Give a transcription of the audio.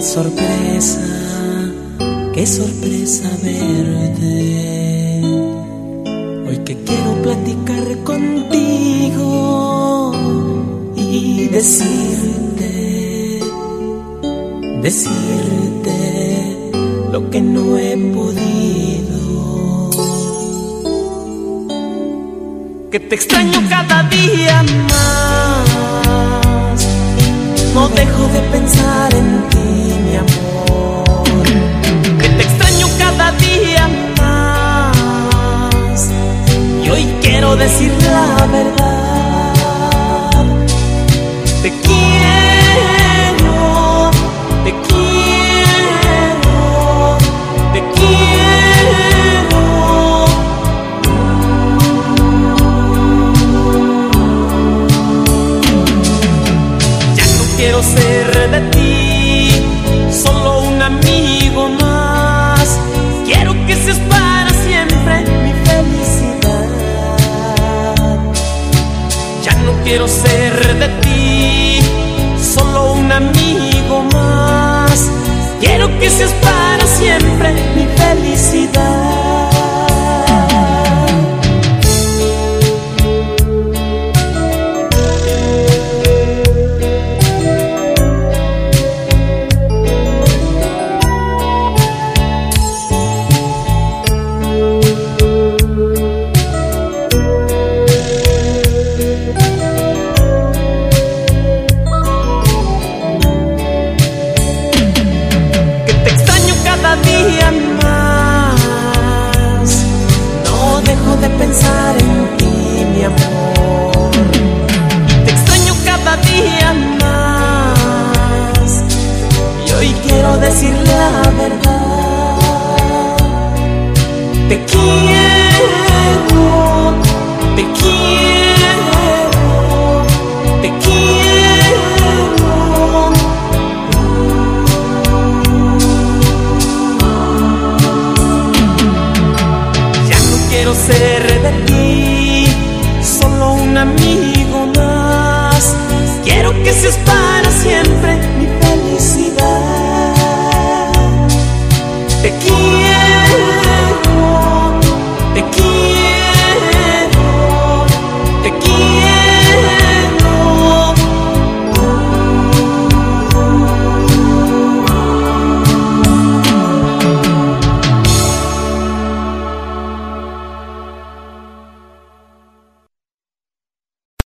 Qué sorpresa verte. Hoy que quiero platicar contigo y decirte lo que no he podido. Que te extraño cada día más. No dejo de pensar en ti, mi amor. Que te extraño cada día más. Y hoy quiero decir la verdad. Te quiero, te quiero, te quiero. Ya no quiero ser de ti solo un amigo más. Quiero que seas para siempre mi felicidad. Ya no quiero ser de ti solo un amigo más. Quiero que seas para siempre mi felicidad. Pensar en ti, mi amor. Te extraño cada día más. Y hoy quiero decir la verdad. Te quiero, te quiero, te quiero. Ya no quiero ser de ti solo un amigo más. Quiero que seas para siempre mi felicidad. Te quiero.